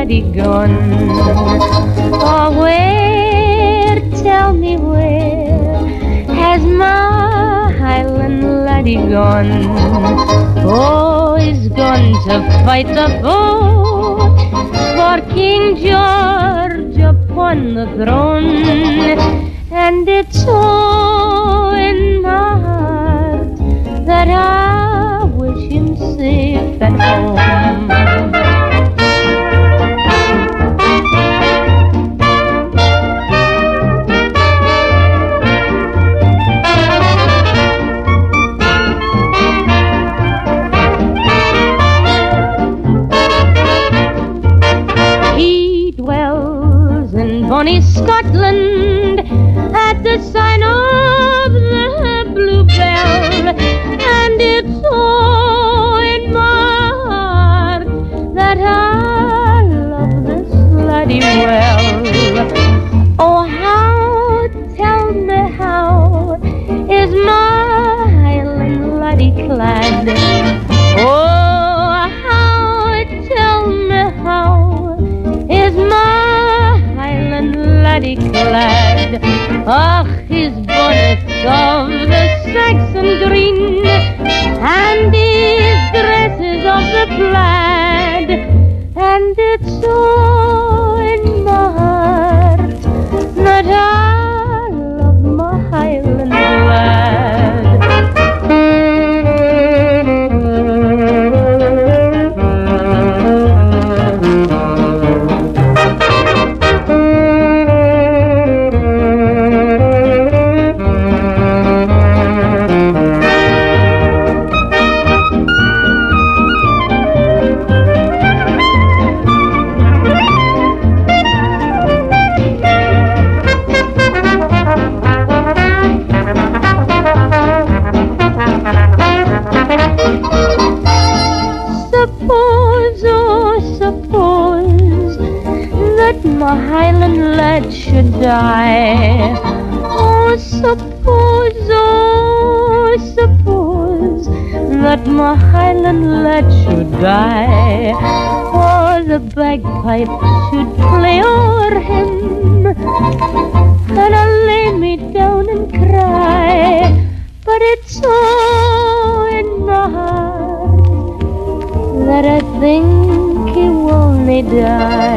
laddie gone? Oh, where, tell me where, has my Highland laddie gone? Oh, he's gone to fight the vote for King George upon the throne. And it's so in my heart that I wish him safe at home. He dwells in bonny Scotland at the sign of the Bluebell, and it's so in my heart that I love this laddie well. Oh, how, tell me how, is my Highland laddie clad? Oh, how, tell me how, is my Highland laddie clad? Ach, his bonnet's of the Saxon green, and his dress is of the plaid, and it's so in my heart that I love my Highland lad. Suppose, oh, suppose that my Highland lad should die. Oh, suppose that my Highland lad should die. Oh, the bagpipe should play o'er him, and I'll lay me down and cry. But it's so in my heart that I think he won't die.